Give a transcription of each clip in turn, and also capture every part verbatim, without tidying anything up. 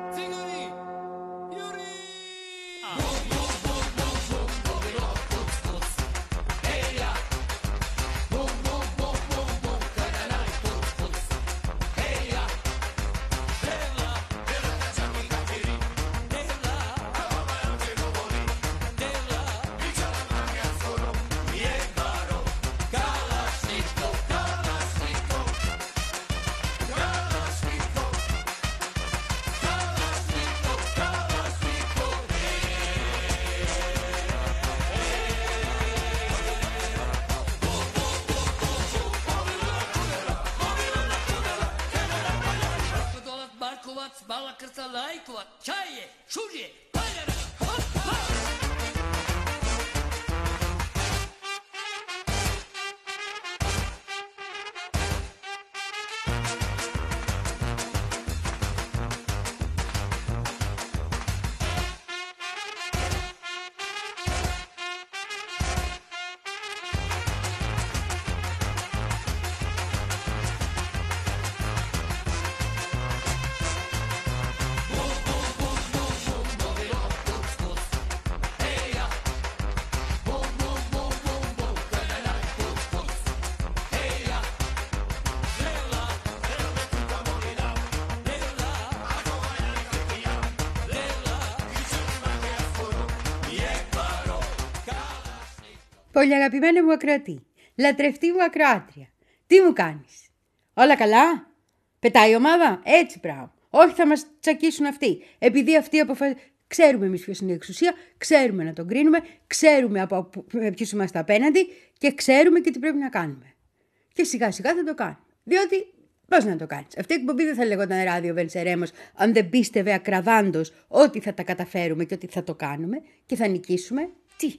Bala krsta lajkova, čaje, šužje, paljara, hop, hop. Πολύ αγαπημένο μου ακροατή, λατρευτή μου ακροάτρια, τι μου κάνεις? Όλα καλά? Πετάει η ομάδα? Έτσι πράγμα. Όχι, θα μας τσακίσουν αυτοί. Επειδή αυτοί αποφασίζουν. Ξέρουμε εμείς ποιος είναι η εξουσία, ξέρουμε να τον κρίνουμε, ξέρουμε από ποιους είμαστε απέναντι και ξέρουμε και τι πρέπει να κάνουμε. Και σιγά σιγά θα το κάνουμε. Διότι πώς να το κάνεις? Αυτή η εκπομπή δεν θα λεγόταν ράδιο Βενσερέμος αν δεν πίστευε ακραδάντως ότι θα τα καταφέρουμε και ότι θα το κάνουμε και θα νικήσουμε. Τι?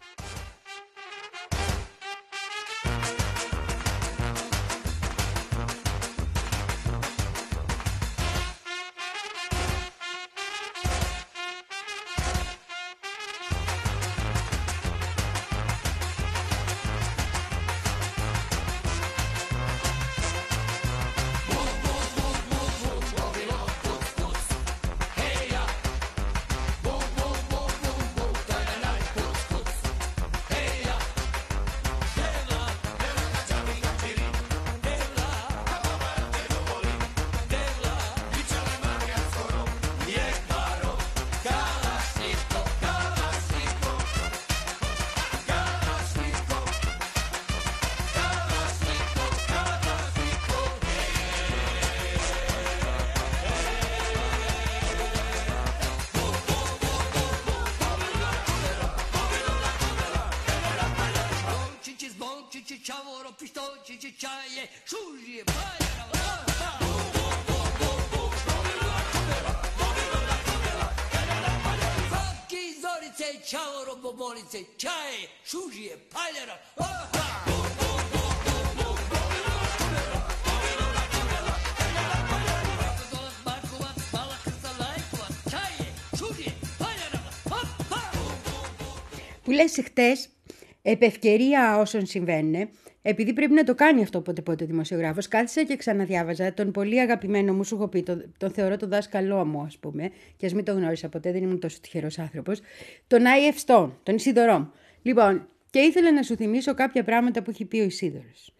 Που λες χτες, επ' ευκαιρία όσων συμβαίνουν, επειδή πρέπει να το κάνει αυτό πότε πότε ο δημοσιογράφος, κάθισα και ξαναδιάβαζα τον πολύ αγαπημένο μου, σου έχω πει, τον, τον θεωρώ τον δάσκαλό μου, ας πούμε, και ας μην τον γνώρισα ποτέ, δεν ήμουν τόσο τυχερός άνθρωπος, τον άι εφ Stone, τον Ισίδωρό μου. Λοιπόν, και ήθελα να σου θυμίσω κάποια πράγματα που έχει πει ο Ισίδωρος.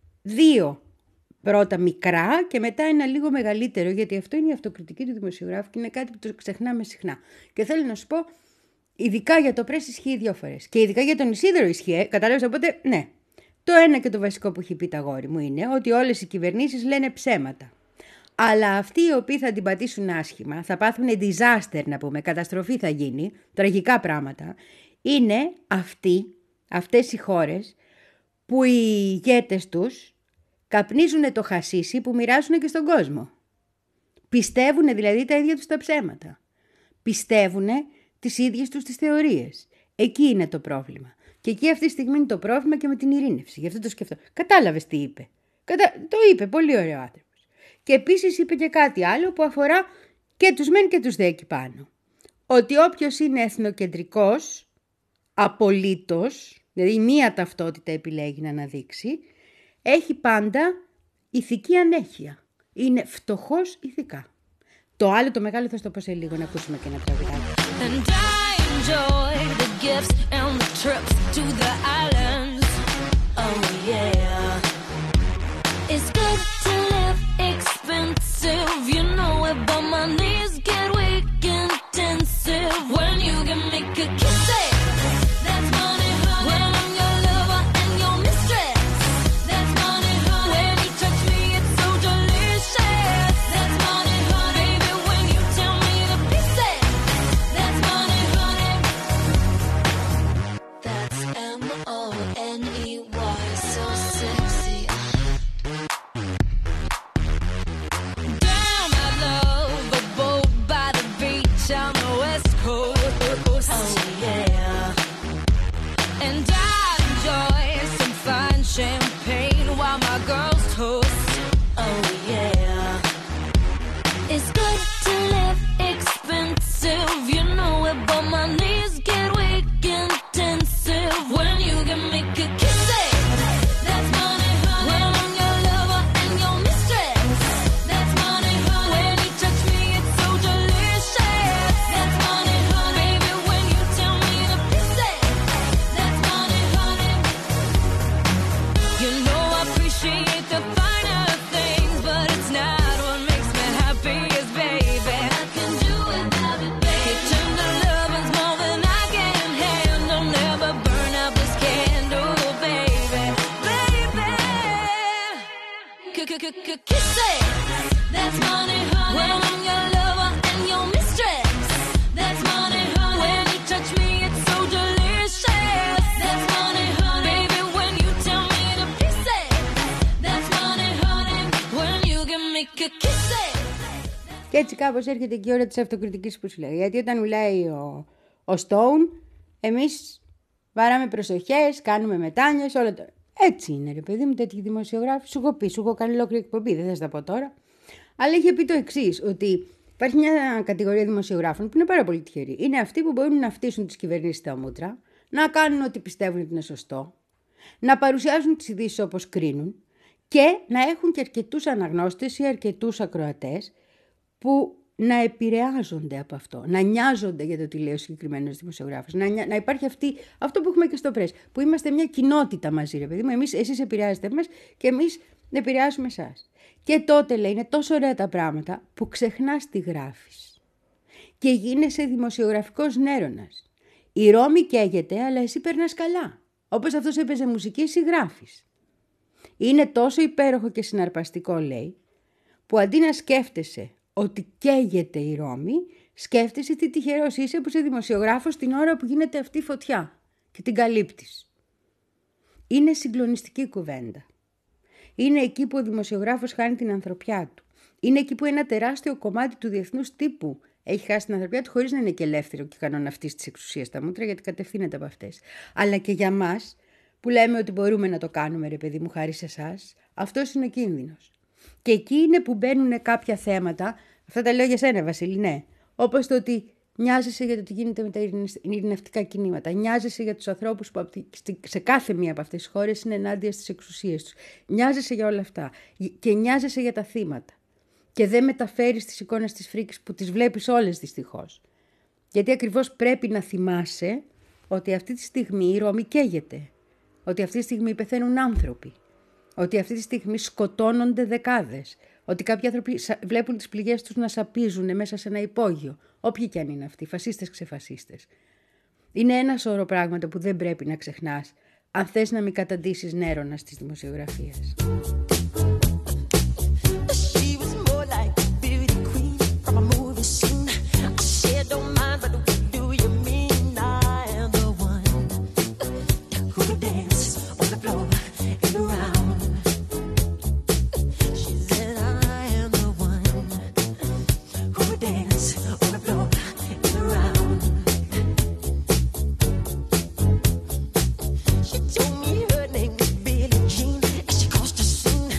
Δύο πρώτα μικρά και μετά ένα λίγο μεγαλύτερο, γιατί αυτό είναι η αυτοκριτική του δημοσιογράφου και είναι κάτι που το ξεχνάμε συχνά. Και θέλω να σου πω, ειδικά για το πρέσ ισχύει δύο φορές. Και ειδικά για τον Ισίδωρο ισχύει, κατάλαβες, οπότε ναι. Το ένα και το βασικό που έχει πει τα αγόρι μου είναι ότι όλες οι κυβερνήσεις λένε ψέματα. Αλλά αυτοί οι οποίοι θα την πατήσουν άσχημα, θα πάθουν disaster να πούμε, καταστροφή θα γίνει, τραγικά πράγματα, είναι αυτοί, αυτές οι χώρες που οι ηγέτες τους καπνίζουν το χασίσι που μοιράζουν και στον κόσμο. Πιστεύουν δηλαδή τα ίδια τους τα ψέματα. Πιστεύουν τις ίδιες τους τις θεωρίες. Εκεί είναι το πρόβλημα. Και εκεί αυτή τη στιγμή είναι το πρόβλημα και με την ειρήνευση. Γι' αυτό το σκεφτώ. Κατάλαβες τι είπε? Κατα... Το είπε, πολύ ωραίο άνθρωπος. Και επίσης είπε και κάτι άλλο που αφορά και τους μεν και τους δε εκεί πάνω. Ότι όποιος είναι εθνοκεντρικός, απολύτως, δηλαδή μία ταυτότητα επιλέγει να αναδείξει, έχει πάντα ηθική ανέχεια. Είναι φτωχός ηθικά. Το Το άλλο το μεγάλο θα στο πω σε λίγο, να ακούσουμε και ένα τραγουδάκι. And I enjoy the gifts and the trips to the islands. Oh yeah. It's good to live expensive, you know it, but my knees get weak intensive when you can make a kiss it. That's money, honey. When I'm your lover and your mistress. That's money, honey. When you touch me, it's so delicious. That's money, honey. Baby, when you tell me to kiss it. That's money, honey. That's M O N E Y, so sexy. Damn, I love a boat by the beach on the west coast. Oh yeah. And I enjoy some fine champagne while my girls toast. Oh yeah. It's good to live expensive, you know it, but my knees get weak intensive when you can make a kiss it. That's money, honey. When I'm your lover and your mistress. That's money, honey. When you touch me, it's so delicious. That's money, honey. Baby, when you tell me to kiss it. That's money, honey. You know I appreciate the finer things, but it's not what makes me happiest, baby. I can do without it, baby. You turn the loving's more than I can handle. Never burn out this candle, baby, baby. Kiss it. That's money, honey. When I'm your lover and your mistress. That's money, honey. When you touch me, it's so delicious. That's money, honey. Baby, when you tell me to kiss it. That's money, honey. When you can make a kiss it. Και έτσι κάπως έρχεται και η ώρα της αυτοκριτικής που σου λέει. Γιατί όταν μιλάει ο, ο Stone, εμείς βάραμε προσοχές, κάνουμε μετάνοιες, όλα το... Έτσι είναι ρε παιδί μου, τέτοιοι δημοσιογράφοι. Σου έχω πει, σου έχω κάνει ολόκληρη εκπομπή, δεν θα στα πω τώρα. Αλλά είχε πει το εξής, ότι υπάρχει μια κατηγορία δημοσιογράφων που είναι πάρα πολύ τυχεροί. Είναι αυτοί που μπορούν να φτύσουν τις κυβερνήσεις στα μούτρα, να κάνουν ό,τι πιστεύουν ότι είναι σωστό, να παρουσιάζουν τις ειδήσεις όπως κρίνουν και να έχουν και αρκετούς αναγνώστες ή αρκετούς ακροατές που να επηρεάζονται από αυτό, να νοιάζονται για το τι λέει ο συγκεκριμένος δημοσιογράφος, να, να υπάρχει αυτή, αυτό που έχουμε και στο Press, που είμαστε μια κοινότητα μαζί, ρε παιδί μου, εμείς, εσείς επηρεάζετε μας και εμείς επηρεάζουμε εσάς. Και τότε λέει, είναι τόσο ωραία τα πράγματα που ξεχνάς τι γράφεις και γίνεσαι δημοσιογραφικός νέρονας. Η Ρώμη καίγεται, αλλά εσύ περνάς καλά. Όπως αυτός έπαιζε μουσική, εσύ γράφεις. Είναι τόσο υπέροχο και συναρπαστικό, λέει, που αντί να σκέφτεσαι ότι καίγεται η Ρώμη, σκέφτεσαι τι τυχερός είσαι που είσαι δημοσιογράφος την ώρα που γίνεται αυτή η φωτιά και την καλύπτεις. Είναι συγκλονιστική κουβέντα. Είναι εκεί που ο δημοσιογράφος χάνει την ανθρωπιά του. Είναι εκεί που ένα τεράστιο κομμάτι του διεθνούς τύπου έχει χάσει την ανθρωπιά του χωρίς να είναι και ελεύθερο και κανόνα αυτής της εξουσίας στα μούτρα, γιατί κατευθύνεται από αυτές. Αλλά και για μας που λέμε ότι μπορούμε να το κάνουμε, ρε παιδί μου, χάρη σε εσάς, αυτός είναι ο κίνδυνος. Και εκεί είναι που μπαίνουν κάποια θέματα, αυτά τα λέω για σένα Βασίλη, ναι, όπως το ότι νοιάζεσαι για το τι γίνεται με τα ειρηνευτικά κινήματα, νοιάζεσαι για τους ανθρώπους που σε κάθε μία από αυτές τις χώρες είναι ενάντια στις εξουσίες τους, νοιάζεσαι για όλα αυτά και νοιάζεσαι για τα θύματα και δεν μεταφέρεις τις εικόνες της φρίκης που τις βλέπεις όλες δυστυχώς. Γιατί ακριβώς πρέπει να θυμάσαι ότι αυτή τη στιγμή η Ρώμη καίγεται, ότι αυτή τη στιγμή πεθαίνουν άνθρωποι, ότι αυτή τη στιγμή σκοτώνονται δεκάδες, ότι κάποιοι άνθρωποι βλέπουν τις πληγές τους να σαπίζουν μέσα σε ένα υπόγειο, όποιοι κι αν είναι αυτοί, φασίστες, ξεφασίστες. Είναι ένα σώρο πράγματα που δεν πρέπει να ξεχνάς, αν θες να μην καταντήσεις νέρονας της δημοσιογραφίας. Told me her name was Billie Jean as she crossed the scene.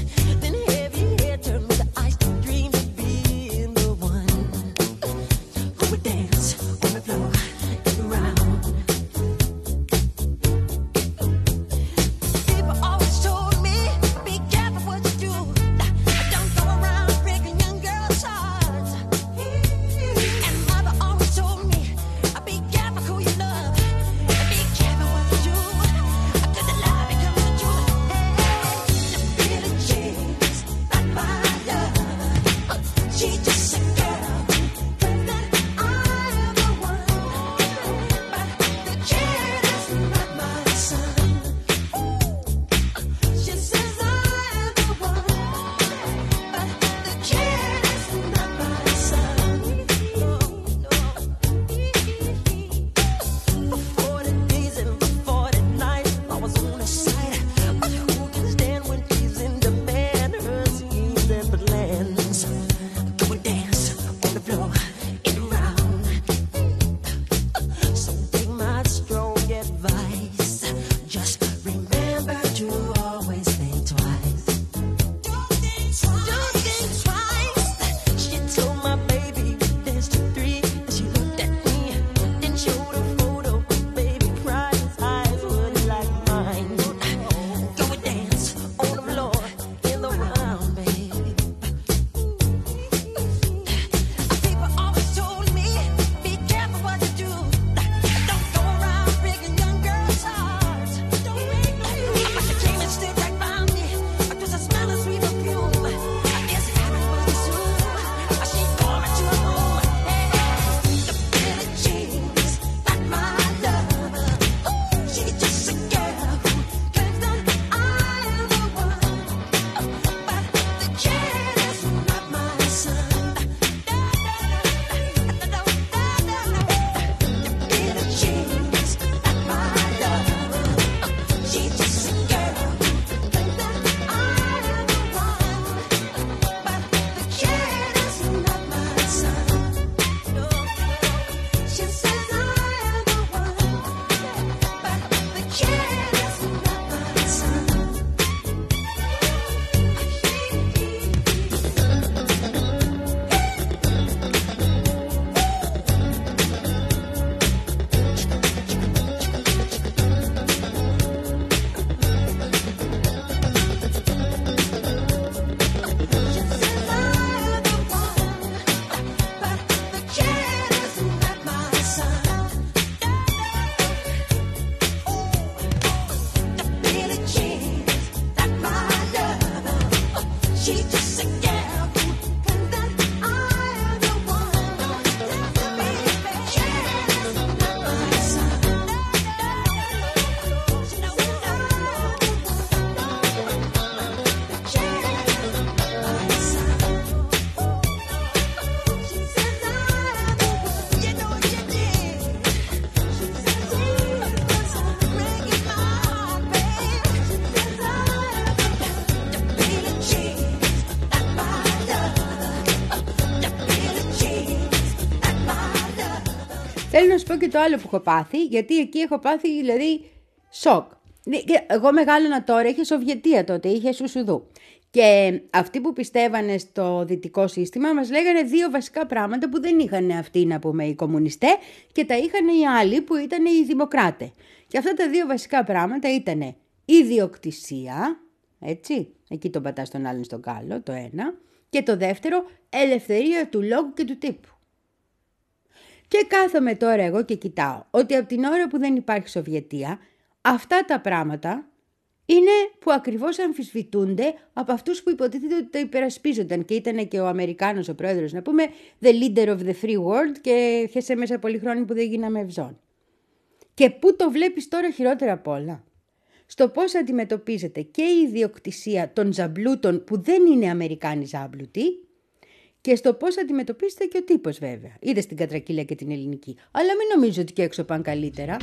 Θέλω να σου πω και το άλλο που έχω πάθει, γιατί εκεί έχω πάθει δηλαδή σοκ. Εγώ μεγάλωνα τώρα, είχε Σοβιετία τότε, είχε Σουσουδού. Και αυτοί που πιστεύανε στο δυτικό σύστημα μας λέγανε δύο βασικά πράγματα που δεν είχαν αυτοί, να πούμε, οι κομμουνιστές, και τα είχαν οι άλλοι που ήταν οι δημοκράτες. Και αυτά τα δύο βασικά πράγματα ήταν ιδιοκτησία, έτσι, εκεί τον πατάς τον άλλον στον κάλο, το ένα, και το δεύτερο, ελευθερία του λόγου και του τύπου. Και κάθομαι τώρα εγώ και κοιτάω ότι από την ώρα που δεν υπάρχει Σοβιετία, αυτά τα πράγματα είναι που ακριβώς αμφισβητούνται από αυτούς που υποτίθεται ότι τα υπερασπίζονταν, και ήταν και ο Αμερικάνος ο πρόεδρος, να πούμε, the leader of the free world, και χέσε μέσα πολύ χρόνο που δεν γίναμε ευζών. Και πού το βλέπεις τώρα χειρότερα απ' όλα? Στο πώς αντιμετωπίζεται και η ιδιοκτησία των ζαμπλούτων που δεν είναι Αμερικάνοι ζάμπλουτοι, και στο πώς αντιμετωπίζεται και ο τύπος βέβαια. Είδες την κατρακύλα και την ελληνική. Αλλά μην νομίζω ότι και έξω πάνε καλύτερα.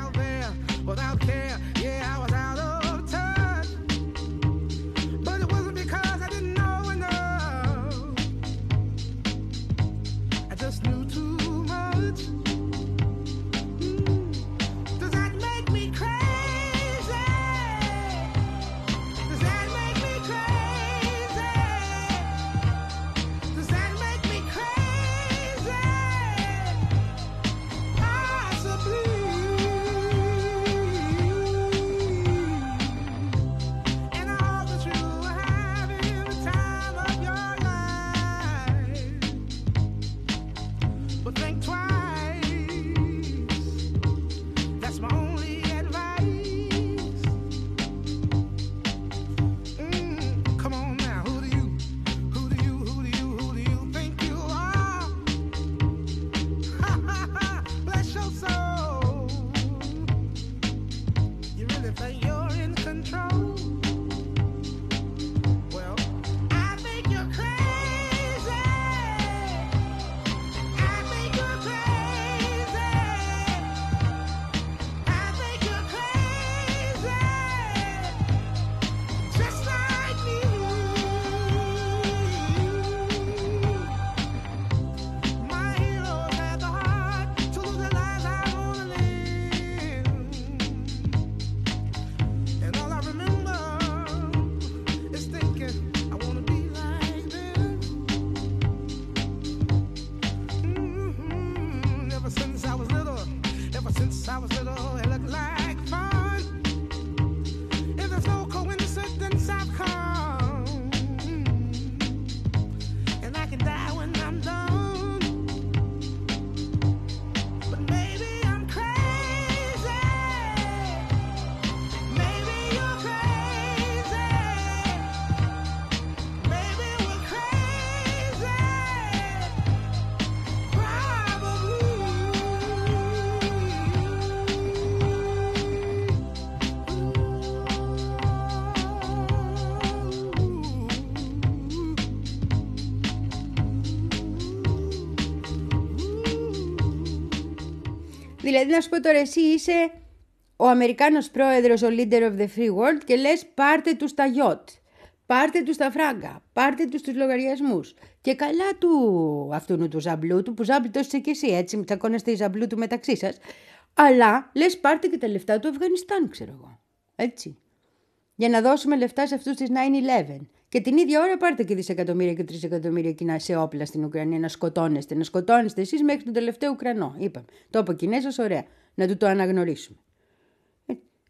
Δηλαδή να σου πω τώρα, εσύ είσαι ο Αμερικάνος πρόεδρος, ο leader of the free world, και λες πάρτε τους τα γιότ, πάρτε τους τα φράγκα, πάρτε τους τους λογαριασμούς. Και καλά του αυτού του ζαμπλούτου, που ζάμπλουτος είσαι και εσύ, έτσι, τσακώνεστε οι ζαμπλούτου μεταξύ σας. Αλλά λες πάρτε και τα λεφτά του Αφγανιστάν, ξέρω εγώ. Έτσι. Για να δώσουμε λεφτά σε αυτούς της nine eleven. Και την ίδια ώρα πάρτε και δισεκατομμύρια και τρισεκατομμύρια κοινά σε όπλα στην Ουκρανία, να σκοτώνεστε. Να σκοτώνεστε εσείς μέχρι τον τελευταίο Ουκρανό. Είπαμε. Το είπε ο Κινέζος, ωραία. Να του το αναγνωρίσουμε. Ε,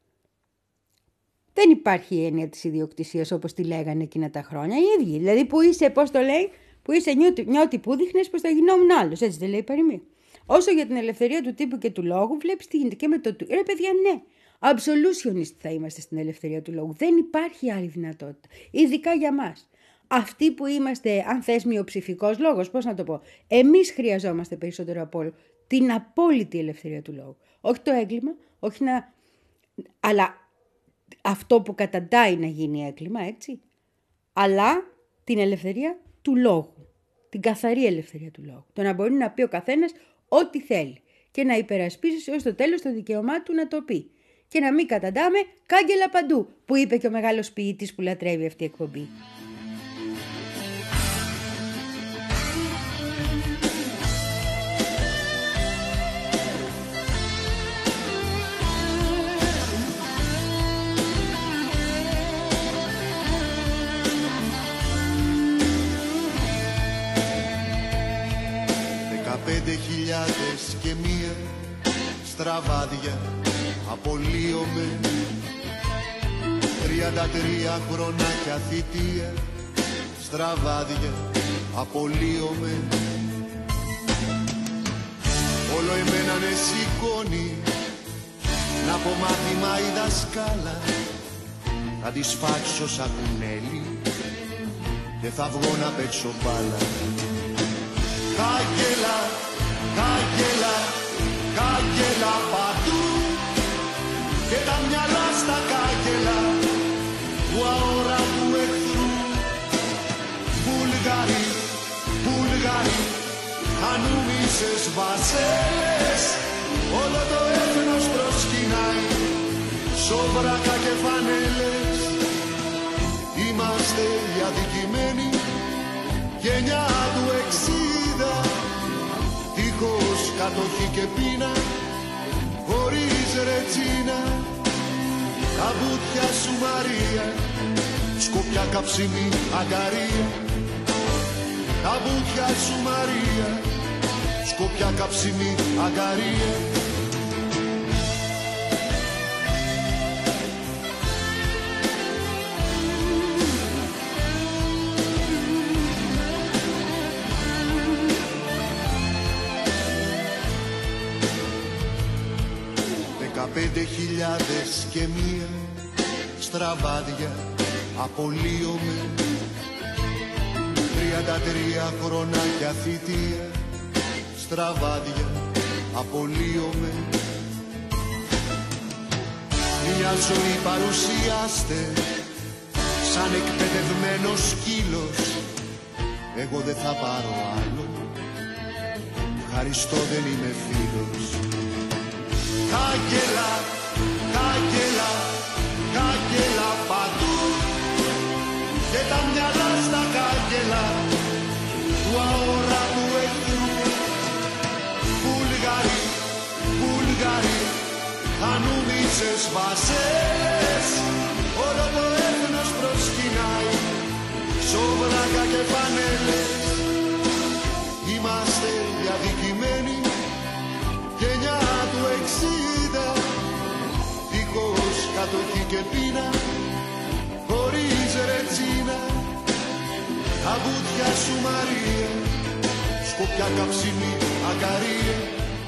δεν υπάρχει η έννοια της ιδιοκτησίας όπως τη λέγανε εκείνα τα χρόνια. Οι ίδιοι. Δηλαδή που είσαι, πώς το λέει, που είσαι νιώτη, νιώτη που δείχνες πως θα γινόμουν άλλος. Έτσι δεν λέει η παροιμία. Όσο για την ελευθερία του τύπου και του λόγου, βλέπεις τι γίνεται και με το του. Ρε παιδιά, ναι. Absolutionist θα είμαστε στην ελευθερία του λόγου. Δεν υπάρχει άλλη δυνατότητα. Ειδικά για μας. Αυτοί που είμαστε, αν θες, μειοψηφικός λόγος, πώς να το πω. Εμείς χρειαζόμαστε περισσότερο από όλο την απόλυτη ελευθερία του λόγου. Όχι το έγκλημα, όχι να. Αλλά αυτό που καταντάει να γίνει έγκλημα, έτσι. Αλλά την ελευθερία του λόγου. Την καθαρή ελευθερία του λόγου. Το να μπορεί να πει ο καθένας ό,τι θέλει. Και να υπερασπίσει έως το τέλος το δικαίωμά του να το πει. Και να μην καταντάμε κάγκελα παντού, που είπε και ο μεγάλος ποιητής που λατρεύει αυτή η εκπομπή. Δεκαπέντε χιλιάδες και μία στραβάδια απολύομαι. Τριάντα τρία χρονάκια θητεία στραβάδια απολύομαι. Όλο εμένα με σηκώνει να πω μάθημα η δασκάλα. Θα τη σφάξω σαν κουνέλι και θα βγω να παίξω μπάλα. Κάγκελα, κάγκελα, κάγκελα παντού και τα μυαλά στα κάγκελα του αόρατου εχθρού. Βουλγαροί, Βουλγαροί, ανούμισες βασέλες, όλο το έθνος προσκυνάει, σόβρακα και φανέλες. Είμαστε οι αδικημένοι, γενιά του εξήντα, δίχως κατοχή και πείνα, χωρίς ρετσίνα. Τα βουτιά σου Μαρία, σκοπιά καψιμή αγκαρία. Τα βουτιά σου Μαρία, σκοπιά καψιμή αγκαρία. Δεκαπέντε χιλιάδες και μία στραβάδια απολύομαι. Τριάντα τρία χρονάκια θητεία στραβάδια απολύομαι. Μια ζωή παρουσιάστε σαν εκπαιδευμένος σκύλος. Εγώ δεν θα πάρω άλλο, ευχαριστώ δεν είμαι φίλος. Κάγκελα, κάγκελα, κάγκελα παντού και τα μυαλά στα κάγκελα του αόρατου εχθρού. Βουλγαροί, Βουλγαροί, ανούμισες βασέλες, όλο το έθνος προσκυνάει, σόβρακα και φανέλες. Είμαστε οι αδικημένοι, γενιά του εξήντα, δίχως κατοχή και πείνα, χωρίς ρετσίνα. Τα βουτιά σου Μαρία, σκοπιά καψιμή αγκαρία.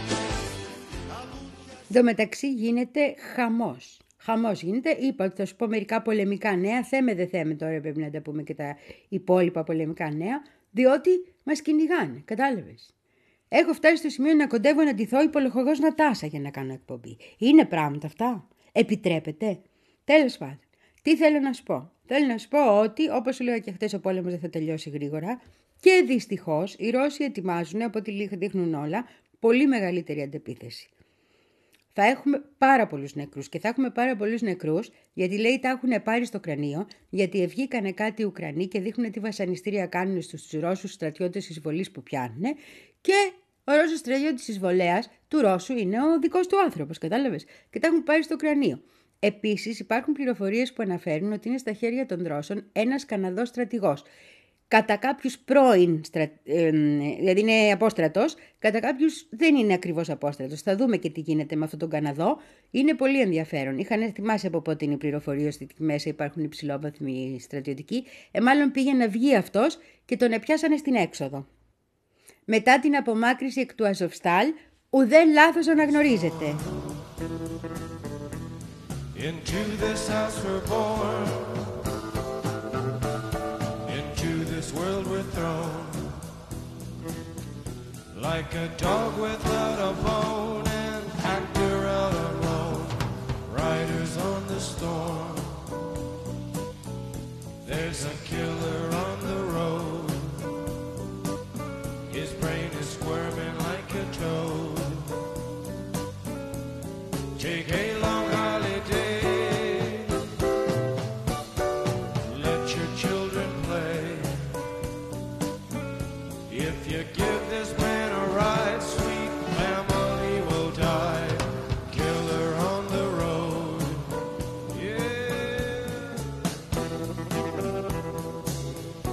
Εν τω μεταξύ γίνεται χαμός. Χαμός γίνεται. Είπα ότι θα σου πω μερικά πολεμικά νέα. Θέμε δεν θέμε τώρα, πρέπει να τα πούμε και τα υπόλοιπα πολεμικά νέα, διότι μας κυνηγάνε. Κατάλαβες. Έχω φτάσει στο σημείο να κοντεύω να ντυθώ υπολογός Νατάσα για να κάνω εκπομπή. Είναι πράγματα αυτά. Επιτρέπεται. Τέλος πάντων. Τι θέλω να σου πω. Θέλω να σου πω ότι, όπως σου λέγα και χτες, ο πόλεμος δεν θα τελειώσει γρήγορα. Και δυστυχώς οι Ρώσοι ετοιμάζουν, από ό,τι δείχνουν όλα, πολύ μεγαλύτερη αντεπίθεση. Θα έχουμε πάρα πολλούς νεκρούς και θα έχουμε πάρα πολλούς νεκρούς γιατί λέει τα έχουν πάρει στο κρανίο, γιατί βγήκανε κάτι Ουκρανοί και δείχνουν τι βασανιστήρια κάνουν στους Ρώσους στρατιώτες εισβολής που πιάνουν και ο Ρώσος στρατιώτης εισβολέας του Ρώσου είναι ο δικός του άνθρωπος, κατάλαβες, και τα έχουν πάρει στο κρανίο. Επίσης υπάρχουν πληροφορίες που αναφέρουν ότι είναι στα χέρια των Ρώσων ένας Καναδός στρατηγός. Κατά κάποιους πρώην, στρα... ε, δηλαδή είναι απόστρατος, κατά κάποιους δεν είναι ακριβώς απόστρατος. Θα δούμε και τι γίνεται με αυτόν τον Καναδό. Είναι πολύ ενδιαφέρον. Είχαν θυμάσει από πότε είναι οι πληροφορίες ότι μέσα υπάρχουν υψηλόβαθμοι στρατιωτικοί. Ε, μάλλον πήγε να βγει αυτός και τον επιάσανε στην έξοδο. Μετά την απομάκρυση εκ του Αζοφστάλ, ουδέν λάθος αναγνωρίζεται. Into this house we're born, into this world we're thrown, like a dog without a bone, an actor out alone, riders on the storm. There's a killer on the road, his brain is squirming like a toad. Take a long holiday, let your children play. If you give this man a ride, sweet family will die. Killer on the road, yeah.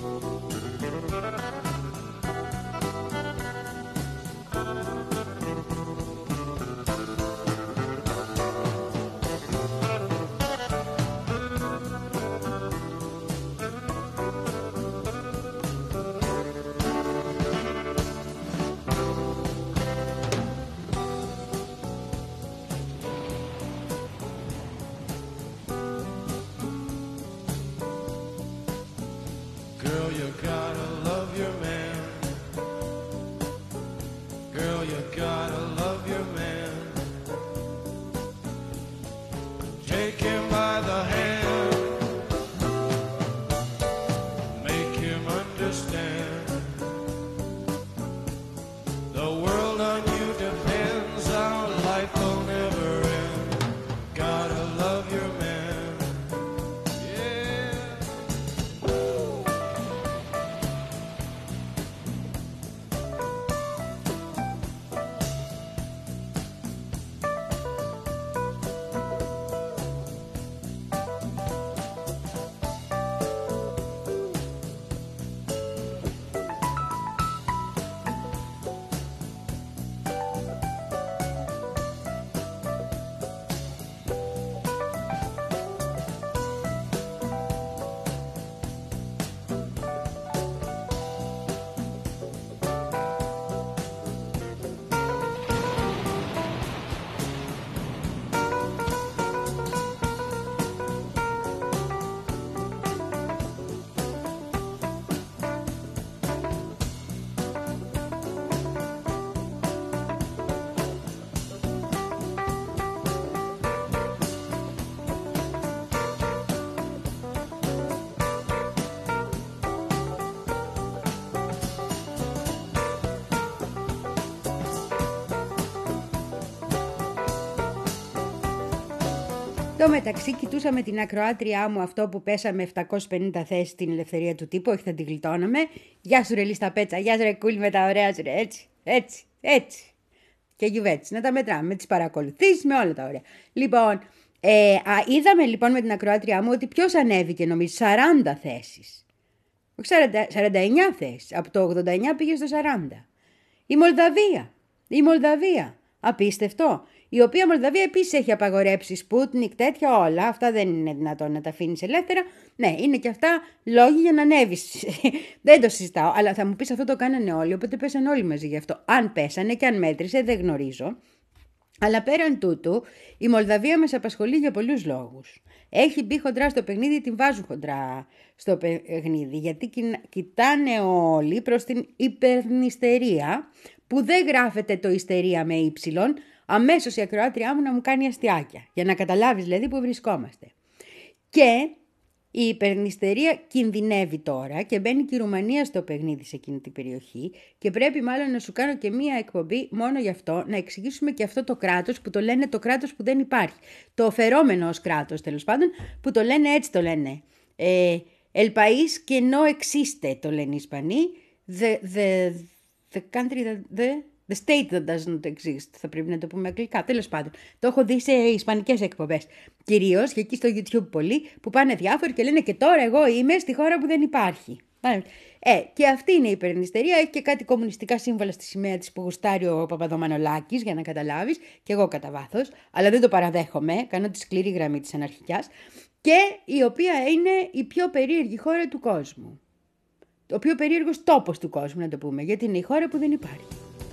τω μεταξύ κοιτούσαμε την ακροάτριά μου αυτό που πέσαμε επτακόσιες πενήντα θέσεις στην Ελευθερία του Τύπου, όχι θα την γλιτώναμε. Γεια σου ρε Λίστα Πέτσα, γεια σου ρε Κούλη με τα ωραία σου ρε, έτσι, έτσι, έτσι. Και γιουβέτσι, να τα μετράμε με τις παρακολουθήσεις, με όλα τα ωραία. Λοιπόν, ε, α, είδαμε λοιπόν με την ακροάτριά μου ότι ποιος ανέβηκε νομίζω, σαράντα θέσεις. Όχι σαράντα, σαράντα εννιά θέσεις, από το ογδόντα εννιά πήγε στο σαράντα. Η Μολδαβία, η Μολδαβία, απίστευτο. Η οποία Μολδαβία επίσης έχει απαγορέψει Σπούτνικ, τέτοια όλα. Αυτά δεν είναι δυνατόν να τα αφήνεις ελεύθερα. Ναι, είναι και αυτά λόγοι για να ανέβεις. Δεν το συζητάω. Αλλά θα μου πεις αυτό το κάνανε όλοι. Οπότε πέσανε όλοι μαζί γι' αυτό. Αν πέσανε και αν μέτρησε, δεν γνωρίζω. Αλλά πέραν τούτου, η Μολδαβία μας απασχολεί για πολλούς λόγους. Έχει μπει χοντρά στο παιχνίδι, την βάζουν χοντρά στο παιχνίδι. Γιατί κοιτάνε όλοι προς την υπερνηστερία, που δεν γράφεται το ιστερία με ύψιλον. Αμέσως η ακροάτριά μου να μου κάνει αστιάκια, για να καταλάβεις δηλαδή που βρισκόμαστε. Και η υπερνηστερία κινδυνεύει τώρα και μπαίνει και η Ρουμανία στο παιχνίδι σε εκείνη την περιοχή και πρέπει μάλλον να σου κάνω και μία εκπομπή μόνο γι' αυτό, να εξηγήσουμε και αυτό το κράτος που το λένε το κράτος που δεν υπάρχει. Το φερόμενο ως κράτος τέλος πάντων που το λένε έτσι το λένε. Ε, El país que no existe το λένε οι Ισπανοί. The, the, the country that... The... The state that doesn't exist, θα πρέπει να το πούμε αγγλικά. Τέλος πάντων, το έχω δει σε ισπανικές εκπομπές. Κυρίως και εκεί στο YouTube πολλοί που πάνε διάφοροι και λένε και τώρα εγώ είμαι στη χώρα που δεν υπάρχει. Ε, και αυτή είναι η υπερνηστερία. Έχει και κάτι κομμουνιστικά σύμβολα στη σημαία της που γουστάρει ο Παπαδομανολάκης, για να καταλάβεις. Και εγώ κατά βάθος, αλλά δεν το παραδέχομαι. Κάνω τη σκληρή γραμμή της αναρχικιάς. Και η οποία είναι η πιο περίεργη χώρα του κόσμου. Ο πιο περίεργος τόπος του κόσμου, να το πούμε. Γιατί είναι η χώρα που δεν υπάρχει.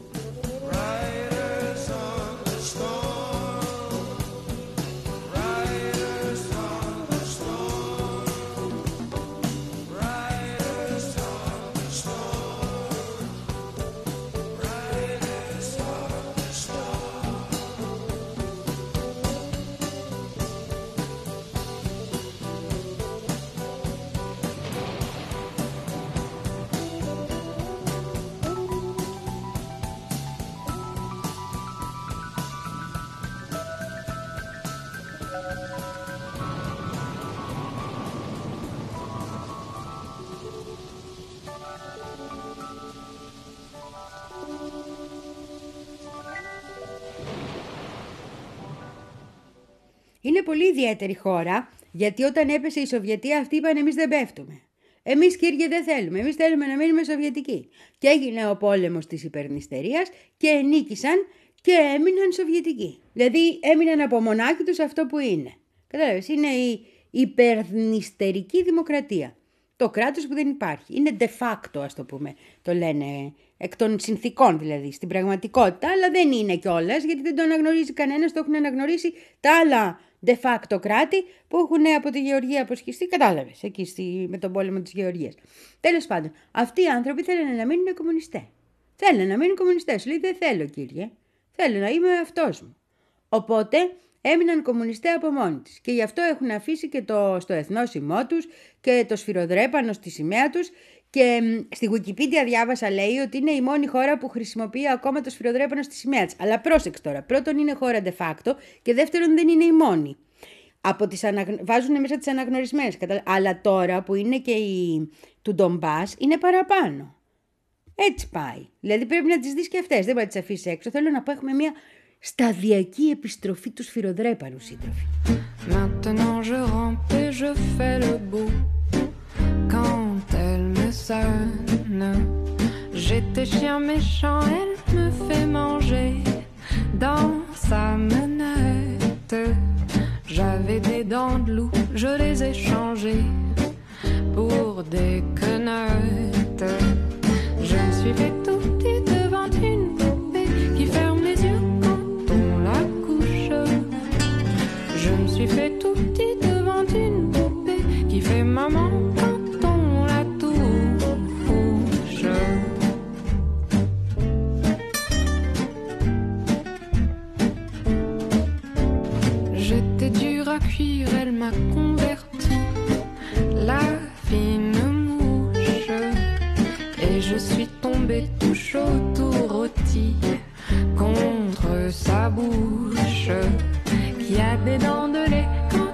Riders on the storm, riders on the storm, riders on the storm, riders on the storm. Είναι πολύ ιδιαίτερη χώρα, γιατί όταν έπεσε η Σοβιετία αυτοί είπαν εμείς δεν πέφτουμε. Εμείς κύριε δεν θέλουμε, εμείς θέλουμε να μείνουμε Σοβιετικοί. Και έγινε ο πόλεμος της υπερνηστερίας και νίκησαν και έμειναν Σοβιετικοί. Δηλαδή έμειναν από μονάχοι τους αυτό που είναι. Κατάλαβες, είναι η υπερνηστερική δημοκρατία. Το κράτος που δεν υπάρχει. Είναι de facto, ας το πούμε, το λένε, εκ των συνθήκων δηλαδή, στην πραγματικότητα, αλλά δεν είναι κιόλας, γιατί δεν το αναγνωρίζει κανένας, το έχουν αναγνωρίσει τα άλλα de facto κράτη που έχουν από τη Γεωργία αποσχιστεί, κατάλαβες, εκεί στη, με τον πόλεμο της Γεωργίας. Τέλος πάντων, αυτοί οι άνθρωποι θέλουν να μείνουν κομμουνιστές. Θέλουν να μείνουν κομμουνιστές. Λέει δεν θέλω κύριε, θέλω να είμαι αυτός μου. Οπότε έμειναν κομμουνιστές από μόνοι τους και γι' αυτό έχουν αφήσει και το στο εθνόσημό τους και το σφυροδρέπανο στη σημαία τους και στη Wikipedia διάβασα λέει ότι είναι η μόνη χώρα που χρησιμοποιεί ακόμα το σφυροδρέπανο στη σημαία της. Αλλά πρόσεξε τώρα, πρώτον είναι χώρα de facto και δεύτερον δεν είναι η μόνη. Από τις αναγ... Βάζουν μέσα τις αναγνωρισμένες, κατα... αλλά τώρα που είναι και η του Ντομπάς είναι παραπάνω. Έτσι πάει. Δηλαδή πρέπει να τις δεις και αυτές, δεν πάει να τις αφήσεις έξω. Θέλω να πω έχουμε μια σταδιακή επιστροφή του σφυροδρέπανου, σύντροφοι. Maintenant je rampe et je fais le beau quand elle me sonne. J'étais chien méchant, elle me fait manger dans sa menette. J'avais des dents de loup, je les ai changées pour des quenettes. Je me suis fait tout petit devant une poupée qui ferme les yeux quand on la couche. Je me suis fait tout petit devant une poupée qui fait maman quand on la touche. J'étais dure à cuire, elle m'a converti, la fine mouche. Et je suis tombée tout chaud, tout rôti contre sa bouche qui a des dents de lait quand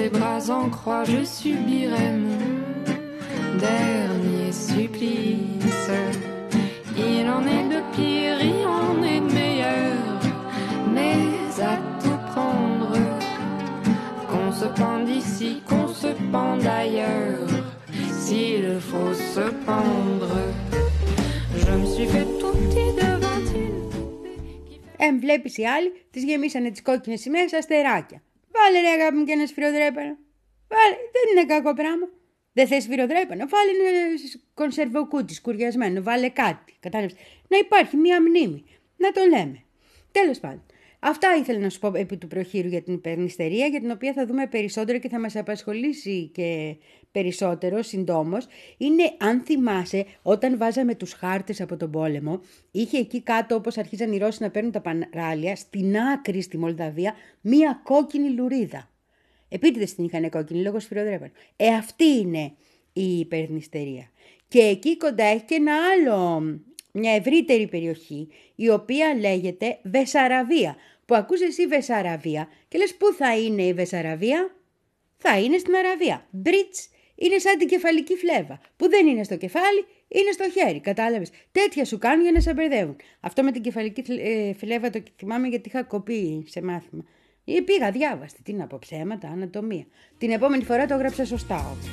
tes bras en croix, je subirai mon dernier supplice. Il en est de pire, il en est de meilleur, mais à tout prendre, qu'on se pende ici, qu'on se pende ailleurs, s'il faut se pendre. Je me suis fait tout petit devant une poupée. Εμ, βλέπεις οι άλλοι, τις γεμίσανε τις κόκκινες σημαίες αστεράκια. Βάλε ρε αγάπη μου και ένα σφυροδρέπανο. Βάλε, δεν είναι κακό πράγμα. Δεν θες σφυροδρέπανο, βάλε ένα κονσερβοκούτι σκουριασμένο, βάλε κάτι. Κατάλαβες. Να υπάρχει μία μνήμη. Να το λέμε. Τέλος πάντων. Αυτά ήθελα να σου πω επί του προχείρου για την υπερνηστερία, για την οποία θα δούμε περισσότερο και θα μας απασχολήσει και περισσότερο συντόμως. Είναι, αν θυμάσαι, όταν βάζαμε τους χάρτες από τον πόλεμο, είχε εκεί κάτω, όπως αρχίζαν οι Ρώσοι να παίρνουν τα παράλια, στην άκρη στη Μολδαβία, μία κόκκινη λουρίδα. Επίτηδες την είχαν κόκκινη λόγω σφυροδρέπανου. Ε, αυτή είναι η υπερνηστερία. Και εκεί κοντά έχει και ένα άλλο, μια ευρύτερη περιοχή, η οποία λέγεται Βεσαραβία. Που ακούς εσύ Βεσαραβία και λες πού θα είναι η Βεσαραβία? Θα είναι στην Αραβία. Μπριτς είναι σαν την κεφαλική φλέβα, που δεν είναι στο κεφάλι, είναι στο χέρι. Κατάλαβες. Τέτοια σου κάνουν για να σε μπερδεύουν. Αυτό με την κεφαλική φλέβα το θυμάμαι γιατί είχα κοπεί σε μάθημα. Ή πήγα διάβαστη. Τι να πω, ψέματα, ανατομία. Την επόμενη φορά το έγραψα σωστά όμως.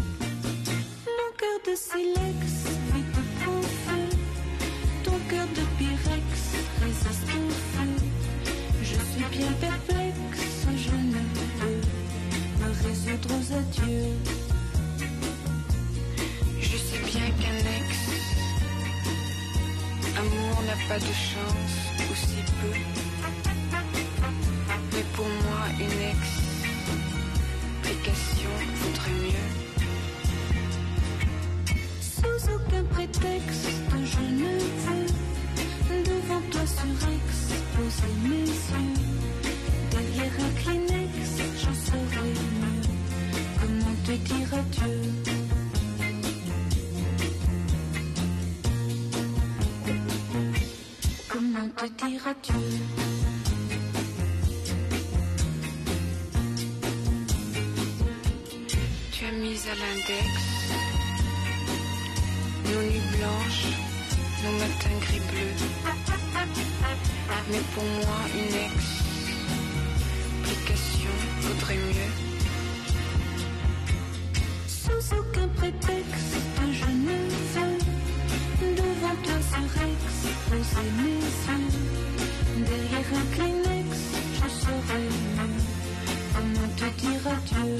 Bien perplexe, je ne peux me résoudre aux adieux. Je sais bien qu'un ex amour n'a pas de chance, ou si peu. Mais pour moi, une explication vaudrait mieux. Sous aucun prétexte, je ne veux devant toi sur X poser mes yeux. Derrière un Kleenex, j'en saurais mieux. Comment te dire adieu? Comment te dire adieu? Tu as mis à l'index nos nuits blanches, nos matins gris bleus. Mais pour moi, une explication vaudrait mieux. Sous aucun prétexte, je ne veux devant toi sur X poser mes yeux. Derrière un Kleenex, je saurais mieux. Comment te dire adieu?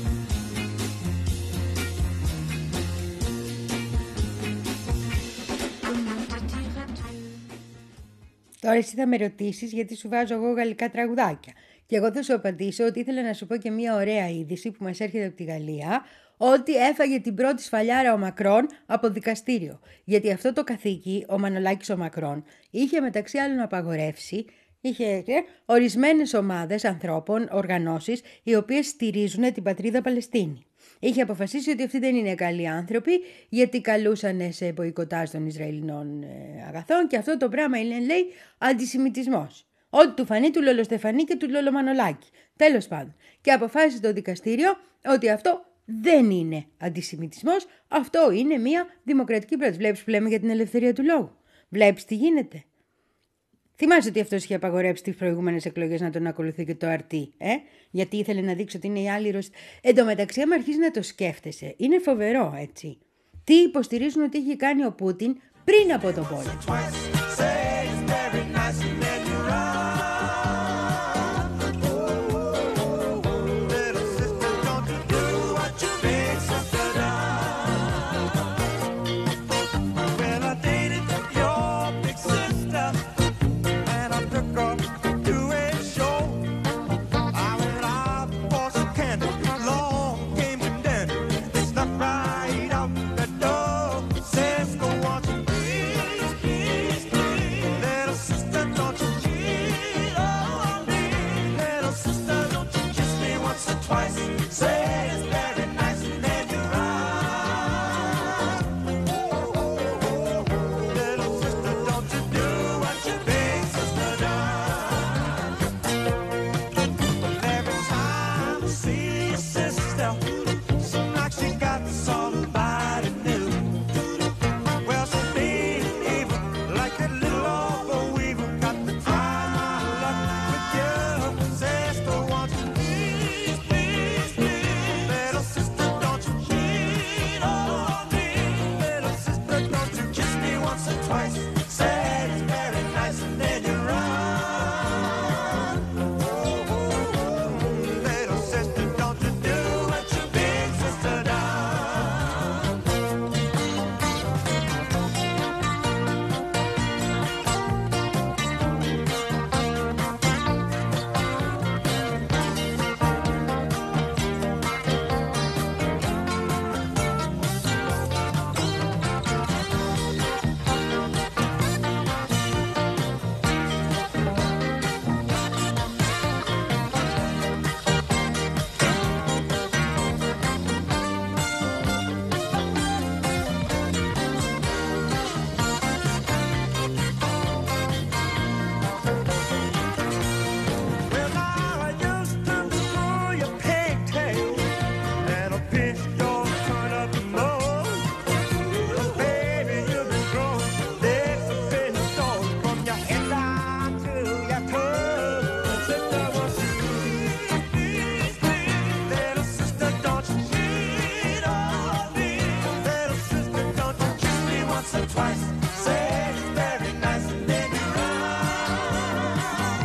Τώρα εσύ θα με ρωτήσεις γιατί σου βάζω εγώ γαλλικά τραγουδάκια. Και εγώ θα σου απαντήσω ότι ήθελα να σου πω και μια ωραία είδηση που μας έρχεται από τη Γαλλία, ότι έφαγε την πρώτη σφαλιάρα ο Μακρόν από δικαστήριο. Γιατί αυτό το καθήκη, ο Μανολάκης ο Μακρόν, είχε μεταξύ άλλων απαγορεύσει, είχε ορισμένες ομάδες ανθρώπων, οργανώσεις, οι οποίες στηρίζουν την πατρίδα Παλαιστίνη. Είχε αποφασίσει ότι αυτοί δεν είναι καλοί άνθρωποι γιατί καλούσαν σε μποϊκοτάζ των Ισραηλινών αγαθών και αυτό το πράγμα είναι, λέει, αντισημιτισμός. Ό,τι του φανεί του Λολοστεφανή και του Λολομανολάκη. Τέλος πάντων. Και αποφάσισε το δικαστήριο ότι αυτό δεν είναι αντισημιτισμός, αυτό είναι μια δημοκρατική πρόταση. Βλέπεις που λέμε για την ελευθερία του λόγου. Βλέπεις τι γίνεται. Θυμάσαι ότι αυτός είχε απαγορέψει τις προηγούμενες εκλογές να τον ακολουθεί και το αρτί, ε? Γιατί ήθελε να δείξει ότι είναι οι άλλοι Ρωσοί. Εν τω μεταξύ, άμα αρχίζει να το σκέφτεσαι, είναι φοβερό, έτσι. Τι υποστηρίζουν ότι είχε κάνει ο Πούτιν πριν από τον πόλεμο. sister wants you. Little sister, don't you cheat on me. Little sister, don't you kiss me once or twice. Say it's very nice and then you run.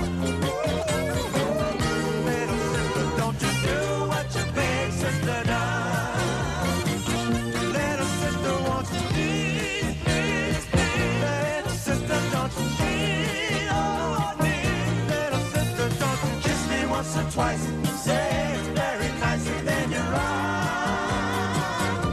Little sister, don't you do what your big sister does. Little sister wants to please, please, please. Little sister, don't you cheat on me. Little sister, don't you kiss me once or twice. Say it's very nice and then you run.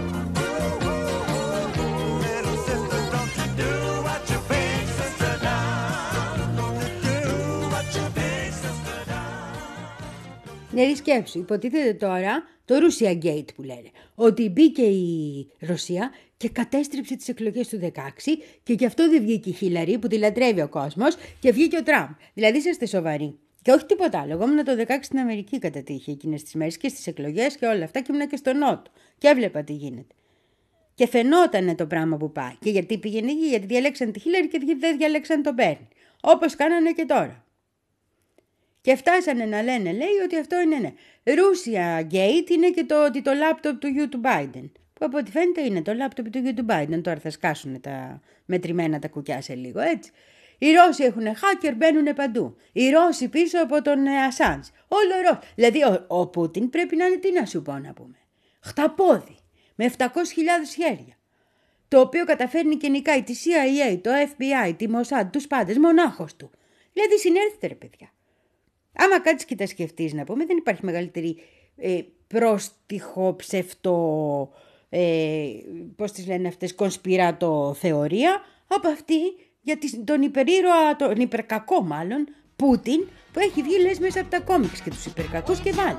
Little sister, don't you do what your big sister does. Don't you do what your big sister does. Ναι, σκέψου, υποτίθεται τώρα το Russia Gate που λένε. Ότι μπήκε η Ρωσία και κατέστρεψε τις εκλογές του δεκαέξι και γι' αυτό δεν βγήκε η Χίλαρη που τη λατρεύει ο κόσμος και βγήκε ο Τραμπ. Δηλαδή είσαστε σοβαροί. Και όχι τίποτα άλλο. Εγώ ήμουν το δεκαέξι στην Αμερική κατά τύχη εκείνες τις μέρες και στις εκλογές και όλα αυτά και ήμουν και στο Νότο. Και έβλεπα τι γίνεται. Και φαινότανε το πράγμα που πάει. Και γιατί πήγαινε εκεί, γιατί διαλέξαν τη Χίλαρη και δεν διαλέξαν τον Μπέρνι. Όπως κάνανε και τώρα. Και φτάσανε να λένε, λέει, ότι αυτό είναι ναι. Russia Gate είναι και το, ότι το λάπτοπ του γιου του Biden. Που από ό,τι φαίνεται είναι το λάπτοπ του γιου του Biden. Τώρα θα σκάσουν τα μετρημένα τα κουκιά σε λίγο, έτσι. Οι Ρώσοι έχουν hacker, μπαίνουν παντού. Οι Ρώσοι πίσω από τον Ασάντζ. Όλο Ρώσοι. Δηλαδή ο, ο Πούτιν πρέπει να είναι, τι να σου πω να πούμε. Χταπόδι. Με επτακόσιες χιλιάδες χέρια. Το οποίο καταφέρνει και νικάει τη σι άι έι, το εφ μπι άι, τη Mossad, τους πάντες, μονάχος του. Δηλαδή συνέρθετε ρε παιδιά. Άμα κάτσεις και τα σκεφτείς να πούμε, δεν υπάρχει μεγαλύτερη ε, πρόστιχο ψευτο, ε, πώς τις λένε αυτές, κονσπιράτο θεωρία, από αυτή για τον υπερήρωα, τον υπερκακό μάλλον, Πούτιν, που έχει βγει λες μέσα από τα κόμιξ και τους υπερκακούς και βάλει.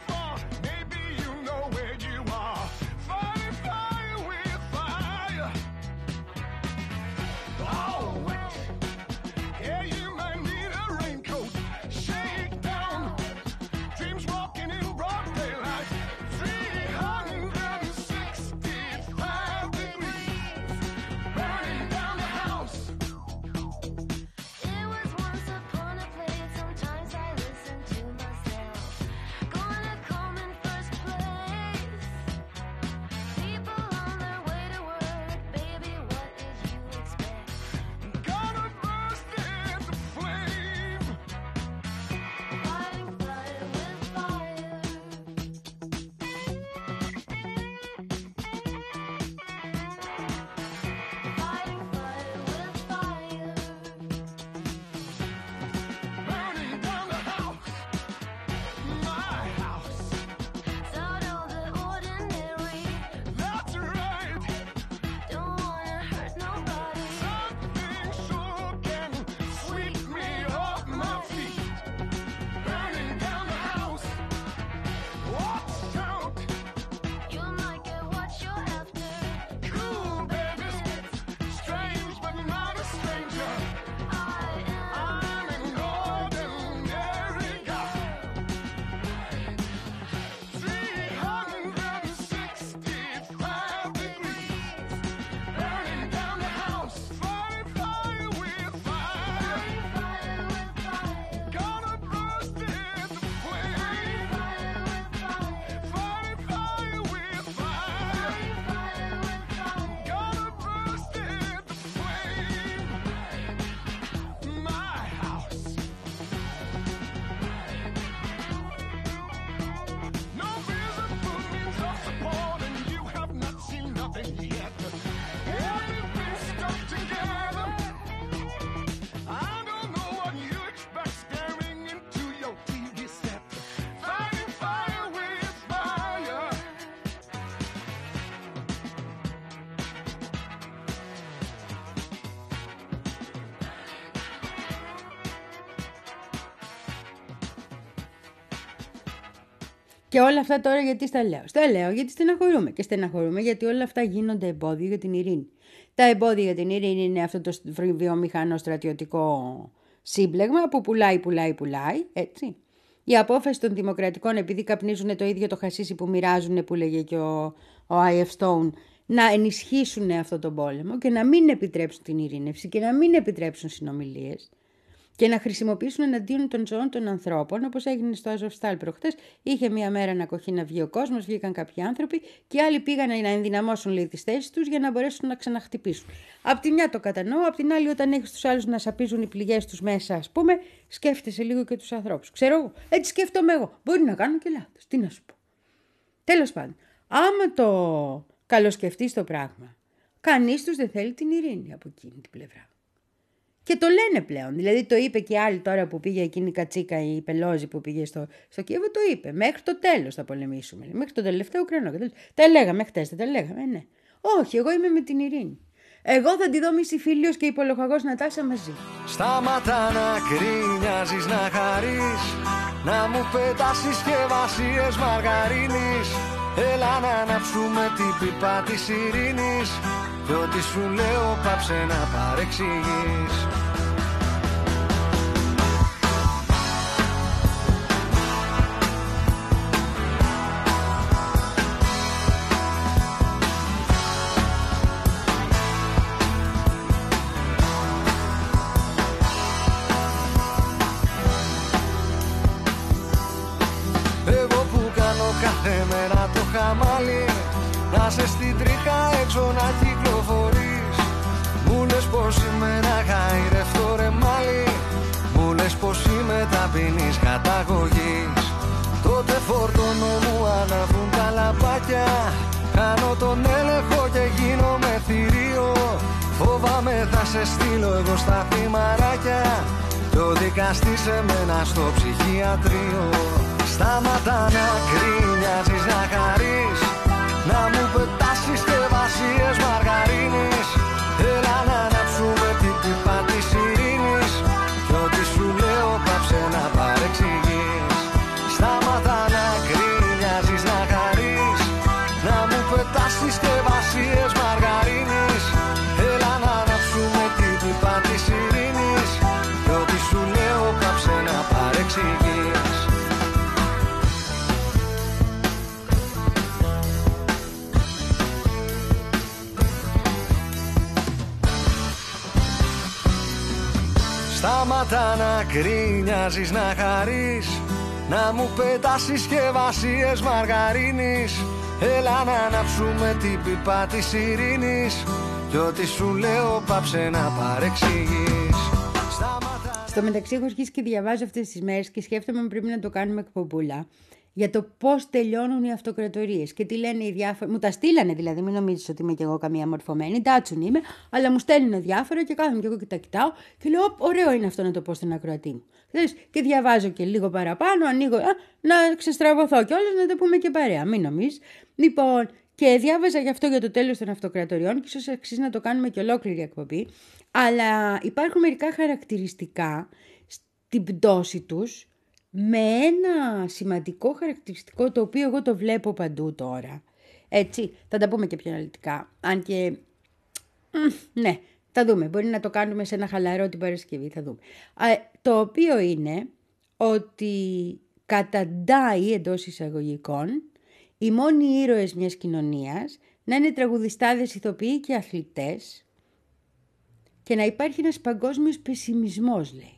Maybe you know where you are. Fighting fire with fire. Και όλα αυτά τώρα γιατί στα λέω. Στα λέω γιατί στεναχωρούμε. Και στεναχωρούμε γιατί όλα αυτά γίνονται εμπόδιο για την ειρήνη. Τα εμπόδια για την ειρήνη είναι αυτό το βιομηχανό στρατιωτικό σύμπλεγμα που πουλάει, πουλάει, πουλάει. Έτσι. Η απόφαση των δημοκρατικών, επειδή καπνίζουν το ίδιο το χασίσι που μοιράζουν, που λέγε και ο, ο άι εφ Stone, να ενισχύσουν αυτό τον πόλεμο και να μην επιτρέψουν την ειρήνευση και να μην επιτρέψουν συνομιλίες και να χρησιμοποιήσουν εναντίον των ζωών των ανθρώπων, όπως έγινε στο Αζοφστάλ προχτές. Είχε μία μέρα ανακοχή να βγει ο κόσμος, βγήκαν κάποιοι άνθρωποι και άλλοι πήγαν να ενδυναμώσουν λίγο τις θέσεις τους για να μπορέσουν να ξαναχτυπήσουν. Απ' τη μια το κατανοώ, απ' την άλλη, όταν έχεις τους άλλους να σαπίζουν οι πληγές τους μέσα, ας πούμε, σκέφτεσαι λίγο και τους ανθρώπους. Ξέρω εγώ, έτσι σκέφτομαι εγώ. Μπορεί να κάνω και λάθος. Τι να σου πω. Τέλος πάντων, άμα το καλοσκεφτείς το πράγμα, κανείς τους δεν θέλει την ειρήνη από εκείνη την πλευρά. Και το λένε πλέον. Δηλαδή το είπε και άλλη τώρα που πήγε εκείνη η Κατσίκα, η Πελόζη που πήγε στο, στο Κίεβο, το είπε. Μέχρι το τέλος θα πολεμήσουμε. Μέχρι το τελευταίο Ουκρανό. Τα λέγαμε χτες, δεν τα λέγαμε, ναι. Όχι, εγώ είμαι με την ειρήνη. Εγώ θα τη δω Μισηφίλιος και υπολογαγός Νατάσα μαζί. Σταματά να κρίνιαζεις, να χαρείς, να μου πετάς συσκευασίες μαργαρίνης. Έλα να αναψούμε την πίπα της ειρήνης κι ό,τι σου λέω πάψε να παρεξηγείς. Εγώ που κάνω κάθε μέρα το χαμάλι, να σε στην τρίχα έξω να κυκλοφορείς. Μου λες πως είμαι ένα γαϊρευτό ρεμάλι, μου λες πως είμαι ταπεινής καταγωγής. Τότε φορτώνω μου αναβούν τα λαμπάκια, κάνω τον έλεγχο και γίνομαι θηρίο. Φοβάμαι θα σε στείλω εγώ στα θυμαράκια κι ο δικαστής εμένα στο ψυχιατρίο. Σταματά να κρίνιαζεις, να χαρείς, να μου πετάς συσκευασίες μαργαρίνης. Έλα να αναψούμε την πίπα της ειρήνης κι ό,τι σου λέω πάψε να παρεξηγείς. Σταματά να κρίνιαζεις, να χαρείς, να μου πετάς συσκευασίες μαργαρίνης. Έλα να αναψούμε την πίπα της ειρήνης κι ό,τι σου λέω πάψε να παρεξηγείς. Σταματά να κρίνιαζεις, να χαρείς, να μου πετάς συσκευασίες μαργαρίνης. Έλα να αναψούμε την πίπα της ειρήνης κι ό,τι σου λέω πάψε να παρεξηγείς. Σταματά... Στο μεταξύ έχω αρχίσει και διαβάζω αυτές τις μέρες και σκέφτομαι πρέπει να το κάνουμε εκπομπούλα για το πώς τελειώνουν οι αυτοκρατορίες και τι λένε οι διάφοροι. Μου τα στείλανε δηλαδή, μην νομίζεις ότι είμαι κι εγώ καμία μορφωμένη, τάτσουν είμαι, αλλά μου στέλνουν διάφορα και κάθομαι κι εγώ και τα κοιτάω και λέω: ωραίο είναι αυτό να το πω στην ακροατή μου. Και διαβάζω και λίγο παραπάνω, ανοίγω, α, να ξεστραβωθώ κιόλας, να τα πούμε και παρέα, μην νομίζεις. Λοιπόν, και διάβαζα γι' αυτό για το τέλος των αυτοκρατοριών και ίσως αξίζει να το κάνουμε και ολόκληρη εκπομπή. Αλλά υπάρχουν μερικά χαρακτηριστικά στην πτώση τους, με ένα σημαντικό χαρακτηριστικό το οποίο εγώ το βλέπω παντού τώρα. Έτσι, θα τα πούμε και πιο αναλυτικά. Αν και, ναι, θα δούμε. Μπορεί να το κάνουμε σε ένα χαλαρό την Παρασκευή, θα δούμε. Α, το οποίο είναι ότι καταντάει εντός εισαγωγικών οι μόνοι ήρωες μιας κοινωνίας να είναι τραγουδιστάδες, ηθοποιοί και αθλητές και να υπάρχει ένας παγκόσμιος πεσημισμός, λέει.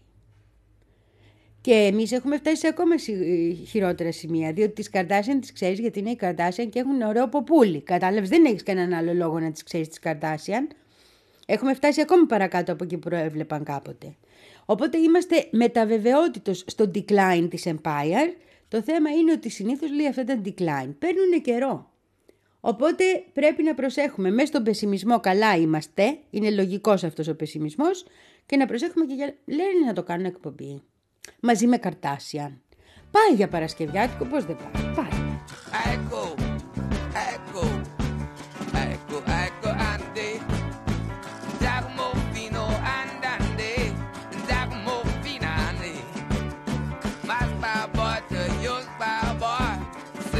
Και εμείς έχουμε φτάσει σε ακόμα χειρότερα σημεία, διότι τις Καρδάσιαν τις ξέρεις γιατί είναι οι Καρδάσιαν και έχουν ωραίο ποπούλι. Κατάλαβες, δεν έχεις κανέναν άλλο λόγο να τις ξέρεις τις Καρδάσιαν. Έχουμε φτάσει ακόμη παρακάτω από εκεί που προέβλεπαν κάποτε. Οπότε είμαστε μεταβεβαιότητος στο decline της Empire. Το θέμα είναι ότι συνήθως λέει αυτά τα decline παίρνουν καιρό. Οπότε πρέπει να προσέχουμε. Μέσα στον πεσημισμό καλά είμαστε, είναι λογικός αυτός ο πεσημισμός, και να προσέχουμε και για... λένε να το κάνουν εκπομπή. Μαζί με Καρτάσιαν. Πάει για Παρασκευιάτικο, πώς δεν πάει. Πάει. Ecco, ecco, ecco, ecco Ande, Giacomo fino andande, Giacomo finane, ma spavote, io spavote,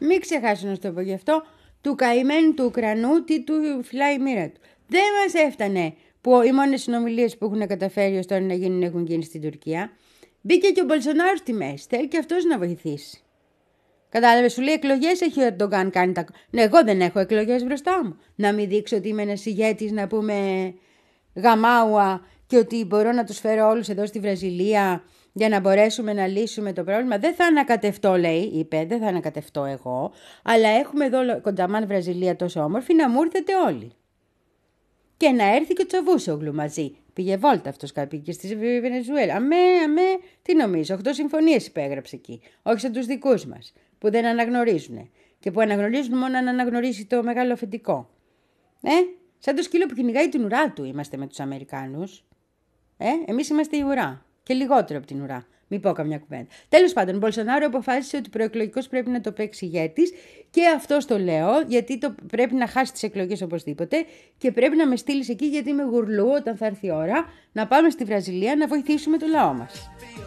Μην ξεχάσω να σου το πω γι' αυτό, του καημένου του Ουκρανού τι του φυλάει η μοίρα του. Δεν μας έφτανε που οι μόνες συνομιλίες που έχουν καταφέρει ως τώρα να γίνουν έχουν γίνει στην Τουρκία. Μπήκε και ο Μπολσονάρο στη μέση. Θέλει και αυτός να βοηθήσει. Κατάλαβε, σου λέει εκλογές έχει ο Ερντογκάν κάνει τα. Ναι, εγώ δεν έχω εκλογές μπροστά μου. Να μην δείξω ότι είμαι ένας ηγέτης, να πούμε γαμάουα και ότι μπορώ να τους φέρω όλους εδώ στη Βραζιλία για να μπορέσουμε να λύσουμε το πρόβλημα. Δεν θα ανακατευτώ, λέει, είπε, δεν θα ανακατευτώ εγώ, αλλά έχουμε εδώ κονταμάν Βραζιλία τόσο όμορφη να μου έρθετε όλοι. Και να έρθει και ο Τσαβούσογλου μαζί. Πήγε βόλτα αυτός κάποιο και στη Βενεζουέλα. Αμέ, αμέ, τι νομίζω, οχτώ συμφωνίες υπέγραψε εκεί. Όχι σαν τους δικούς μας, που δεν αναγνωρίζουν. Και που αναγνωρίζουν μόνο αν αναγνωρίσει το μεγάλο αφεντικό. Ε, σαν το σκύλο που κυνηγάει την ουρά του είμαστε με τους Αμερικάνους. Ε, εμείς είμαστε η ουρά. Και λιγότερο από την ουρά. Μην πω καμιά κουβέντα. Τέλος πάντων, ο Μπολσονάρο αποφάσισε ότι προεκλογικός πρέπει να το παίξει ηγέτης και αυτό το λέω γιατί το πρέπει να χάσει τις εκλογές οπωσδήποτε και πρέπει να με στείλεις εκεί γιατί είμαι γουρλού όταν θα έρθει η ώρα να πάμε στη Βραζιλία να βοηθήσουμε το λαό μας.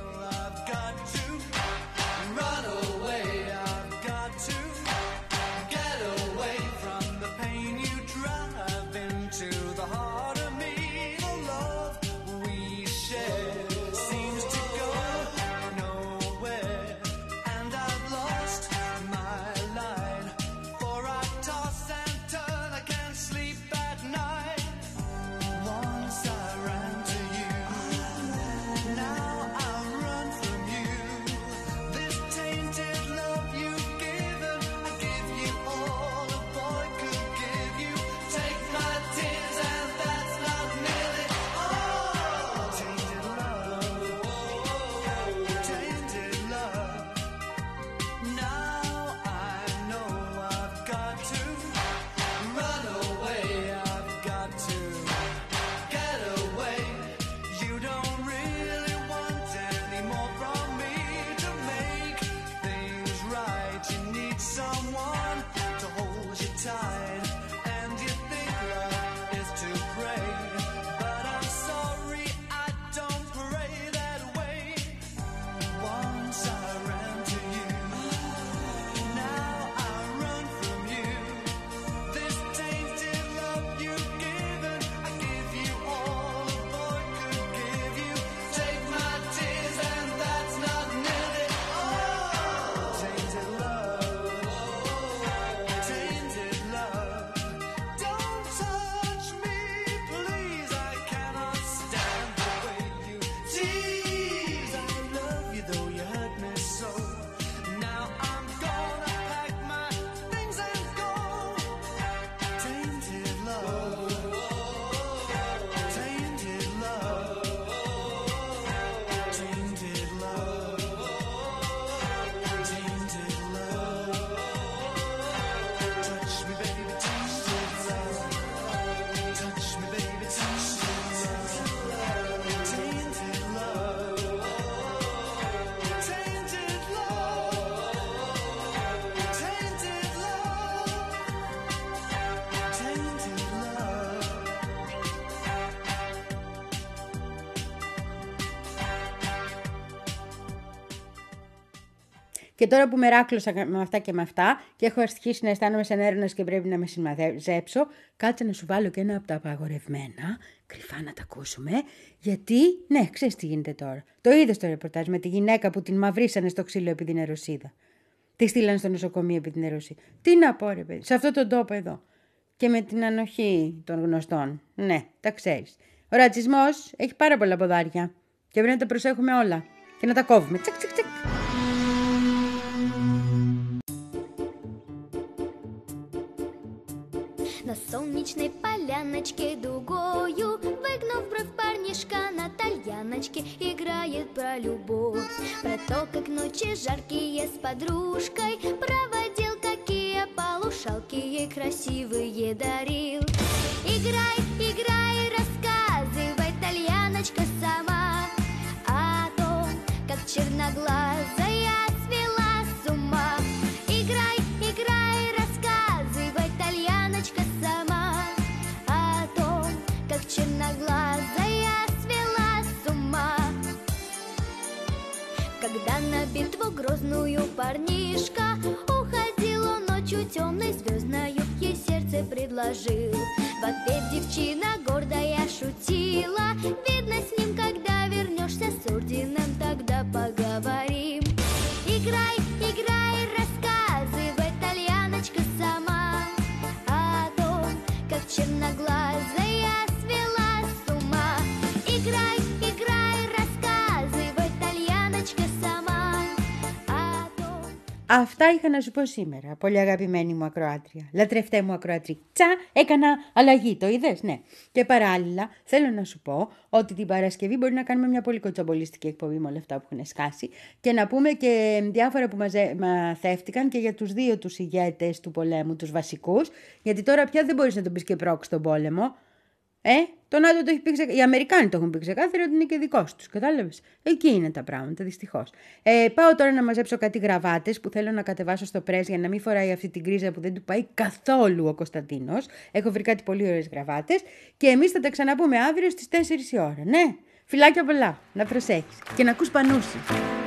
Και τώρα που με ράκλωσα με αυτά και με αυτά και έχω αρχίσει να αισθάνομαι σαν έρωνας και πρέπει να με συμμαζέψω, κάτσε να σου βάλω και ένα από τα απαγορευμένα, κρυφά να τα ακούσουμε, γιατί, ναι, ξέρεις τι γίνεται τώρα. Το είδες το ρεπορτάζ με τη γυναίκα που την μαυρίσανε στο ξύλο επί την νεροσίδα. Τη στείλανε στο νοσοκομείο επί την νεροσίδα. Τι να πω, ρε παιδί, σε αυτόν τον τόπο εδώ. Και με την ανοχή των γνωστών. Ναι, τα ξέρεις. Ο ρατσισμός έχει πάρα πολλά ποδάρια και πρέπει να τα προσέχουμε όλα και να τα κόβουμε. Τσακ, τσακ, τσακ. На солнечной поляночке дугою, выгнув бровь, парнишка на тальяночке играет про любовь, про то, как ночи жаркие с подружкой проводил, какие полушалки ей красивые дарил. Играй, играй, рассказывай, тальяночка, сама о том, как черноглазая свела с ума. Играй, играй, рассказывай, тальяночка, сама о том, как черноглазая свела с ума. Когда на битву грозную парнишка уходил положил. В ответ девчина гордая шутила: видно, с ним, когда вернешься с орденом, тогда поговорим. Играй, играй, рассказывай, Тальяночка, сама о том, как черноглазая свела с ума. Играй, играй, рассказывай, Ταλιάνочка, сама о том. Αυτά είχα να σου πω σήμερα, πολύ αγαπημένη μου ακροάτρια. Λατρευτέ μου ακροατρή. Τσα, έκανα αλλαγή, το είδες, ναι. Και παράλληλα θέλω να σου πω ότι την Παρασκευή μπορεί να κάνουμε μια πολύ κοτσομπολιστική εκπομπή με όλα αυτά που έχουν σκάσει και να πούμε και διάφορα που μαζε... μαθεύτηκαν και για τους δύο τους ηγέτες του πολέμου, τους βασικούς, γιατί τώρα πια δεν μπορείς να τον πεις και πρόκ στον πόλεμο. Ε, το ΝΑΤΟ το έχει πει ξεκάθαρα. Οι Αμερικάνοι το έχουν πει ξεκάθαρα ότι είναι και δικός τους. Κατάλαβες. Εκεί είναι τα πράγματα, δυστυχώς. Ε, πάω τώρα να μαζέψω κάτι γραβάτες που θέλω να κατεβάσω στο πρέσ για να μην φοράει αυτή την κρίζα που δεν του πάει καθόλου ο Κωνσταντίνος. Έχω βρει κάτι πολύ ωραίες γραβάτες και εμείς θα τα ξαναπούμε αύριο στις τέσσερις η ώρα. Ναι, φιλάκια πολλά. Να προσέχεις και να ακούς Πανούση.